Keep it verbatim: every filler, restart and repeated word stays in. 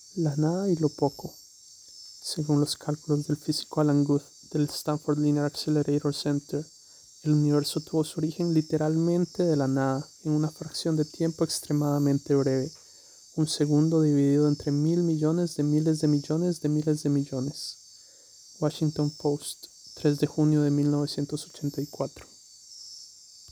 La nada y lo poco. Según los cálculos del físico Alan Guth del Stanford Linear Accelerator Center, el universo tuvo su origen literalmente de la nada, en una fracción de tiempo extremadamente breve, un segundo dividido entre mil millones de miles de millones de miles de millones. Washington Post, tres de junio de mil novecientos ochenta y cuatro.